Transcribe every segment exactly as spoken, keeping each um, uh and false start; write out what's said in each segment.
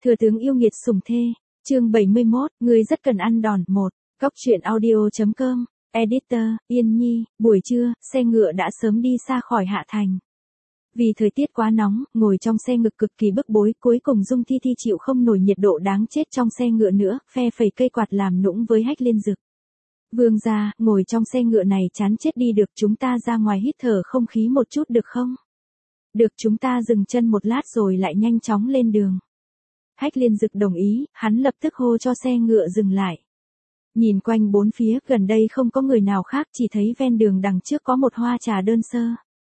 Thừa tướng yêu nghiệt sủng thê, chương bảy mươi mốt, ngươi rất cần ăn đòn. Một, Cóc truyện audio chấm com, Editor, Yên Nhi, buổi trưa, xe ngựa đã sớm đi xa khỏi Hạ Thành. Vì thời tiết quá nóng, ngồi trong xe ngực cực kỳ bức bối, cuối cùng Dung Thi Thi chịu không nổi nhiệt độ đáng chết trong xe ngựa nữa, phe phẩy cây quạt làm nũng với Hách Liên Dực. Vương gia, ngồi trong xe ngựa này chán chết đi được, chúng ta ra ngoài hít thở không khí một chút được không? Được, chúng ta dừng chân một lát rồi lại nhanh chóng lên đường. Hách Liên Dực đồng ý, hắn lập tức hô cho xe ngựa dừng lại. Nhìn quanh bốn phía, gần đây không có người nào khác, chỉ thấy ven đường đằng trước có một hoa trà đơn sơ.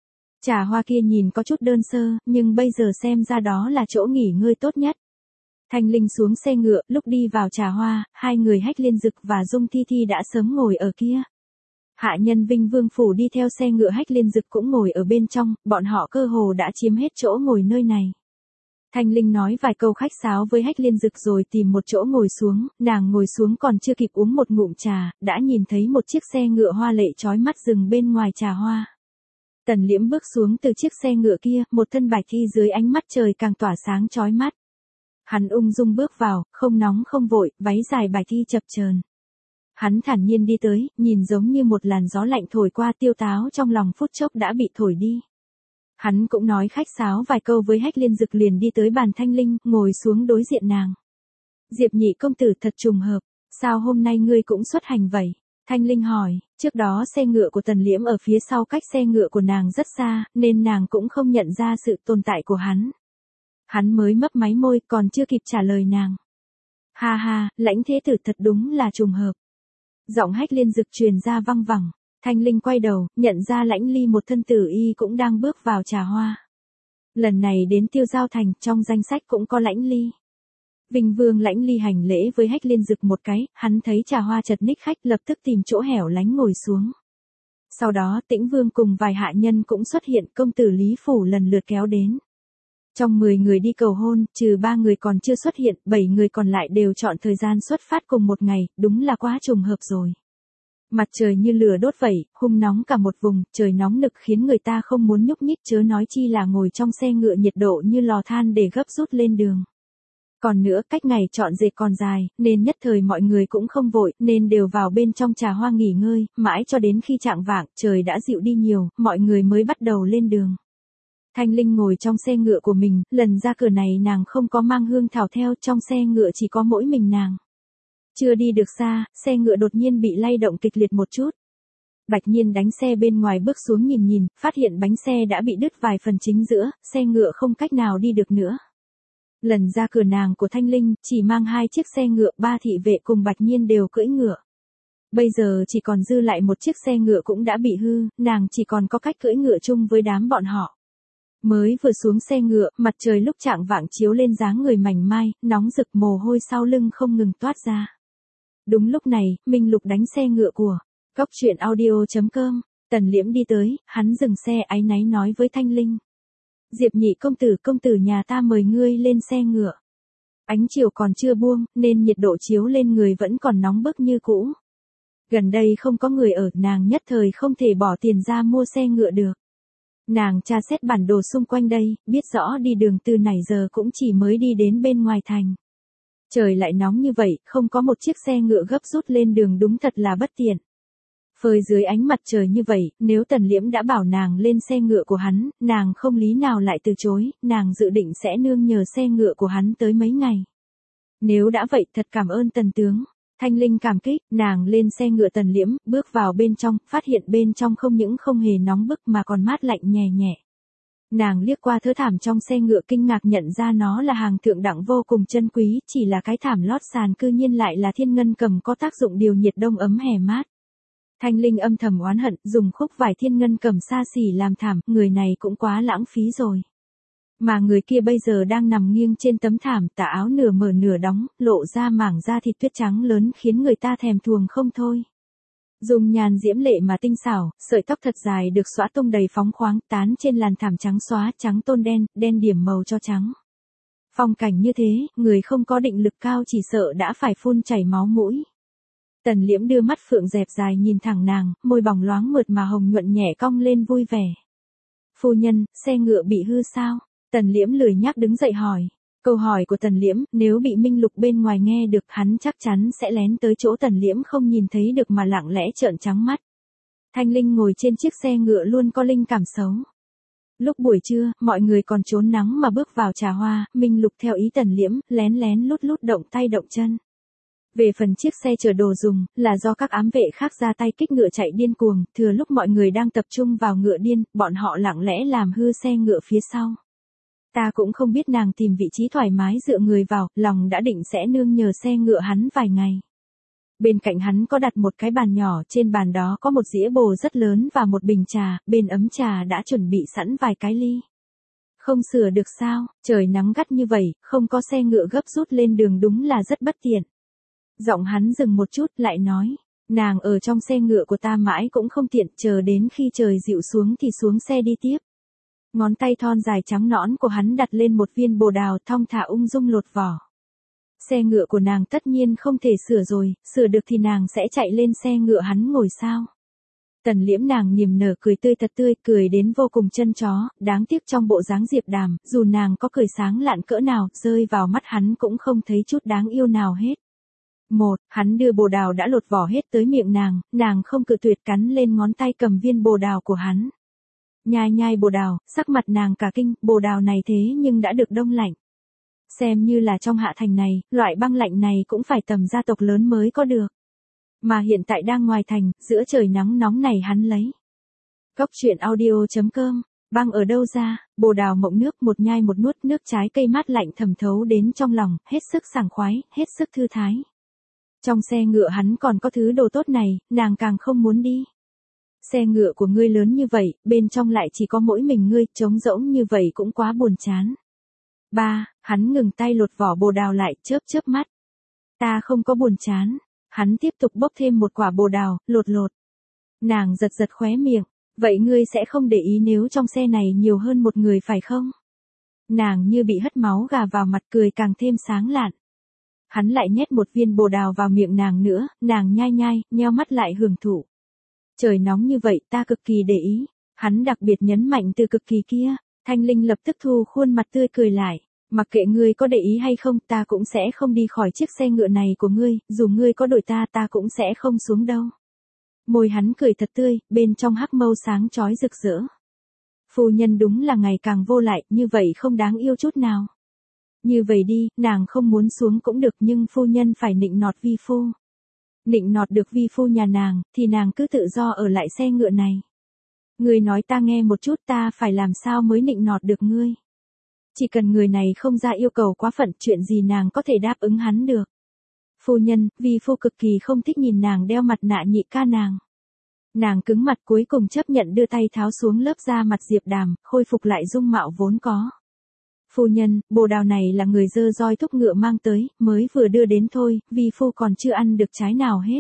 Trà hoa kia nhìn có chút đơn sơ, nhưng bây giờ xem ra đó là chỗ nghỉ ngơi tốt nhất. Thanh Linh xuống xe ngựa, lúc đi vào trà hoa, hai người Hách Liên Dực và Dung Thi Thi đã sớm ngồi ở kia. Hạ nhân Vinh Vương Phủ đi theo xe ngựa Hách Liên Dực cũng ngồi ở bên trong, bọn họ cơ hồ đã chiếm hết chỗ ngồi nơi này. Thanh Linh nói vài câu khách sáo với Hách Liên Dực rồi tìm một chỗ ngồi xuống, nàng ngồi xuống còn chưa kịp uống một ngụm trà, đã nhìn thấy một chiếc xe ngựa hoa lệ chói mắt dừng bên ngoài trà hoa. Tần Liễm bước xuống từ chiếc xe ngựa kia, một thân bạch y dưới ánh mắt trời càng tỏa sáng chói mắt. Hắn ung dung bước vào, không nóng không vội, váy dài bạch y chập chờn. Hắn thản nhiên đi tới, nhìn giống như một làn gió lạnh thổi qua, tiêu táo trong lòng phút chốc đã bị thổi đi. Hắn cũng nói khách sáo vài câu với Hách Liên Dực liền đi tới bàn Thanh Linh, ngồi xuống đối diện nàng. Diệp nhị công tử thật trùng hợp, sao hôm nay ngươi cũng xuất hành vậy? Thanh Linh hỏi, trước đó xe ngựa của Tần Liễm ở phía sau cách xe ngựa của nàng rất xa, nên nàng cũng không nhận ra sự tồn tại của hắn. Hắn mới mấp máy môi, còn chưa kịp trả lời nàng. Ha ha, Lãnh thế tử thật đúng là trùng hợp. Giọng Hách Liên Dực truyền ra văng vẳng. Thanh Linh quay đầu, nhận ra Lãnh Ly một thân tử y cũng đang bước vào trà hoa. Lần này đến Tiêu Giao Thành, trong danh sách cũng có Lãnh Ly. Vinh Vương Lãnh Ly hành lễ với Hách Liên Dực một cái, hắn thấy trà hoa chật ních khách lập tức tìm chỗ hẻo lánh ngồi xuống. Sau đó Tĩnh Vương cùng vài hạ nhân cũng xuất hiện, công tử Lý Phủ lần lượt kéo đến. Trong mười người đi cầu hôn, trừ ba người còn chưa xuất hiện, bảy người còn lại đều chọn thời gian xuất phát cùng một ngày, đúng là quá trùng hợp rồi. Mặt trời như lửa đốt vậy, hung nóng cả một vùng, trời nóng nực khiến người ta không muốn nhúc nhích, chớ nói chi là ngồi trong xe ngựa nhiệt độ như lò than để gấp rút lên đường. Còn nữa, cách ngày chọn dệt còn dài, nên nhất thời mọi người cũng không vội, nên đều vào bên trong trà hoa nghỉ ngơi, mãi cho đến khi chạng vạng, trời đã dịu đi nhiều, mọi người mới bắt đầu lên đường. Thanh Linh ngồi trong xe ngựa của mình, lần ra cửa này nàng không có mang Hương Thảo theo, trong xe ngựa chỉ có mỗi mình nàng. Chưa đi được xa, xe ngựa đột nhiên bị lay động kịch liệt một chút. Bạch Nhiên đánh xe bên ngoài bước xuống nhìn nhìn, phát hiện bánh xe đã bị đứt vài phần chính giữa, xe ngựa không cách nào đi được nữa. Lần ra cửa nàng của Thanh Linh, chỉ mang hai chiếc xe ngựa, ba thị vệ cùng Bạch Nhiên đều cưỡi ngựa. Bây giờ chỉ còn dư lại một chiếc xe ngựa cũng đã bị hư, nàng chỉ còn có cách cưỡi ngựa chung với đám bọn họ. Mới vừa xuống xe ngựa, mặt trời lúc chạng vạng chiếu lên dáng người mảnh mai, nóng rực, mồ hôi sau lưng không ngừng toát ra. Đúng lúc này, Minh Lục đánh xe ngựa của Cóc truyện audio chấm com, Tần Liễm đi tới, hắn dừng xe áy náy nói với Thanh Linh. Diệp nhị công tử, công tử nhà ta mời ngươi lên xe ngựa. Ánh chiều còn chưa buông, nên nhiệt độ chiếu lên người vẫn còn nóng bức như cũ. Gần đây không có người ở, nàng nhất thời không thể bỏ tiền ra mua xe ngựa được. Nàng tra xét bản đồ xung quanh đây, biết rõ đi đường từ nãy giờ cũng chỉ mới đi đến bên ngoài thành. Trời lại nóng như vậy, không có một chiếc xe ngựa gấp rút lên đường đúng thật là bất tiện. Phơi dưới ánh mặt trời như vậy, nếu Tần Liễm đã bảo nàng lên xe ngựa của hắn, nàng không lý nào lại từ chối, nàng dự định sẽ nương nhờ xe ngựa của hắn tới mấy ngày. Nếu đã vậy, thật cảm ơn Tần tướng. Thanh Linh cảm kích, nàng lên xe ngựa Tần Liễm, bước vào bên trong, phát hiện bên trong không những không hề nóng bức mà còn mát lạnh nhẹ nhẹ. Nàng liếc qua thớ thảm trong xe ngựa kinh ngạc nhận ra nó là hàng thượng đẳng vô cùng chân quý, chỉ là cái thảm lót sàn cư nhiên lại là thiên ngân cầm có tác dụng điều nhiệt đông ấm hè mát. Thanh Linh âm thầm oán hận, dùng khúc vải thiên ngân cầm xa xỉ làm thảm, người này cũng quá lãng phí rồi. Mà người kia bây giờ đang nằm nghiêng trên tấm thảm, tà áo nửa mở nửa đóng, lộ ra mảng da thịt tuyết trắng lớn khiến người ta thèm thuồng không thôi. Dùng nhàn diễm lệ mà tinh xảo, sợi tóc thật dài được xõa tung đầy phóng khoáng, tán trên làn thảm trắng xóa, trắng tôn đen, đen điểm màu cho trắng. Phong cảnh như thế, người không có định lực cao chỉ sợ đã phải phun chảy máu mũi. Tần Liễm đưa mắt phượng dẹp dài nhìn thẳng nàng, môi bỏng loáng mượt mà hồng nhuận nhẹ cong lên vui vẻ. Phu nhân, xe ngựa bị hư sao? Tần Liễm lười nhác đứng dậy hỏi. Câu hỏi của Tần Liễm, nếu bị Minh Lục bên ngoài nghe được hắn chắc chắn sẽ lén tới chỗ Tần Liễm không nhìn thấy được mà lặng lẽ trợn trắng mắt. Thanh Linh ngồi trên chiếc xe ngựa luôn có linh cảm xấu. Lúc buổi trưa, mọi người còn trốn nắng mà bước vào trà hoa, Minh Lục theo ý Tần Liễm, lén lén lút lút động tay động chân. Về phần chiếc xe chở đồ dùng, là do các ám vệ khác ra tay kích ngựa chạy điên cuồng, thừa lúc mọi người đang tập trung vào ngựa điên, bọn họ lặng lẽ làm hư xe ngựa phía sau. Ta cũng không biết nàng tìm vị trí thoải mái dựa người vào, lòng đã định sẽ nương nhờ xe ngựa hắn vài ngày. Bên cạnh hắn có đặt một cái bàn nhỏ, trên bàn đó có một dĩa bồ rất lớn và một bình trà, bên ấm trà đã chuẩn bị sẵn vài cái ly. Không sửa được sao, trời nắng gắt như vậy, không có xe ngựa gấp rút lên đường đúng là rất bất tiện. Giọng hắn dừng một chút lại nói, nàng ở trong xe ngựa của ta mãi cũng không tiện, chờ đến khi trời dịu xuống thì xuống xe đi tiếp. Ngón tay thon dài trắng nõn của hắn đặt lên một viên bồ đào thong thả ung dung lột vỏ. Xe ngựa của nàng tất nhiên không thể sửa rồi, sửa được thì nàng sẽ chạy lên xe ngựa hắn ngồi sao. Tần Liễm nàng niềm nở cười tươi thật tươi, cười đến vô cùng chân chó, đáng tiếc trong bộ dáng Diệp Đàm, dù nàng có cười sáng lạn cỡ nào, rơi vào mắt hắn cũng không thấy chút đáng yêu nào hết. Một, hắn đưa bồ đào đã lột vỏ hết tới miệng nàng, nàng không cự tuyệt cắn lên ngón tay cầm viên bồ đào của hắn. Nhai nhai bồ đào, sắc mặt nàng cả kinh, bồ đào này thế nhưng đã được đông lạnh. Xem như là trong hạ thành này, loại băng lạnh này cũng phải tầm gia tộc lớn mới có được. Mà hiện tại đang ngoài thành, giữa trời nắng nóng này hắn lấy. Cốc truyện audio chấm com, băng ở đâu ra, bồ đào mộng nước một nhai một nuốt nước trái cây mát lạnh thẩm thấu đến trong lòng, hết sức sảng khoái, hết sức thư thái. Trong xe ngựa hắn còn có thứ đồ tốt này, nàng càng không muốn đi. Xe ngựa của ngươi lớn như vậy, bên trong lại chỉ có mỗi mình ngươi, trống rỗng như vậy cũng quá buồn chán. Ba, hắn ngừng tay lột vỏ bồ đào lại, chớp chớp mắt. Ta không có buồn chán. Hắn tiếp tục bốc thêm một quả bồ đào, lột lột. Nàng giật giật khóe miệng, vậy ngươi sẽ không để ý nếu trong xe này nhiều hơn một người phải không? Nàng như bị hất máu gà vào mặt, cười càng thêm sáng lạn. Hắn lại nhét một viên bồ đào vào miệng nàng nữa, nàng nhai nhai, nheo mắt lại hưởng thụ. Trời nóng như vậy ta cực kỳ để ý. Hắn đặc biệt nhấn mạnh từ cực kỳ kia. Thanh Linh lập tức thu khuôn mặt tươi cười lại. Mặc kệ ngươi có để ý hay không, ta cũng sẽ không đi khỏi chiếc xe ngựa này của ngươi, dù ngươi có đuổi ta ta cũng sẽ không xuống đâu. Môi hắn cười thật tươi, bên trong hắc mâu sáng chói rực rỡ. Phu nhân đúng là ngày càng vô lại, như vậy không đáng yêu chút nào. Như vậy đi, nàng không muốn xuống cũng được nhưng phu nhân phải nịnh nọt vi phu. Nịnh nọt được vi phu nhà nàng, thì nàng cứ tự do ở lại xe ngựa này. Ngươi nói ta nghe một chút, ta phải làm sao mới nịnh nọt được ngươi. Chỉ cần người này không ra yêu cầu quá phận, chuyện gì nàng có thể đáp ứng hắn được. Phu nhân, vi phu cực kỳ không thích nhìn nàng đeo mặt nạ nhị ca nàng. Nàng cứng mặt cuối cùng chấp nhận đưa tay tháo xuống lớp da mặt Diệp Đàm, khôi phục lại dung mạo vốn có. Phu nhân, bồ đào này là người dơ roi thúc ngựa mang tới, mới vừa đưa đến thôi, vi phu còn chưa ăn được trái nào hết.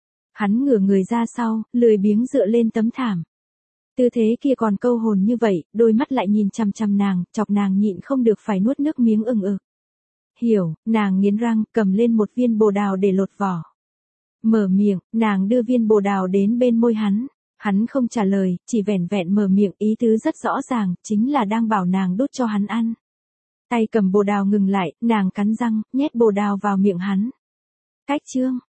Hắn ngửa người ra sau, lười biếng dựa lên tấm thảm. Tư thế kia còn câu hồn như vậy, đôi mắt lại nhìn chằm chằm nàng, chọc nàng nhịn không được phải nuốt nước miếng ừng ực. Hiểu, nàng nghiến răng, cầm lên một viên bồ đào để lột vỏ. Mở miệng, nàng đưa viên bồ đào đến bên môi hắn. Hắn không trả lời, chỉ vẻn vẹn mở miệng, ý tứ rất rõ ràng, chính là đang bảo nàng đút cho hắn ăn. Tay cầm bồ đào ngừng lại, nàng cắn răng, nhét bồ đào vào miệng hắn. Cách chương.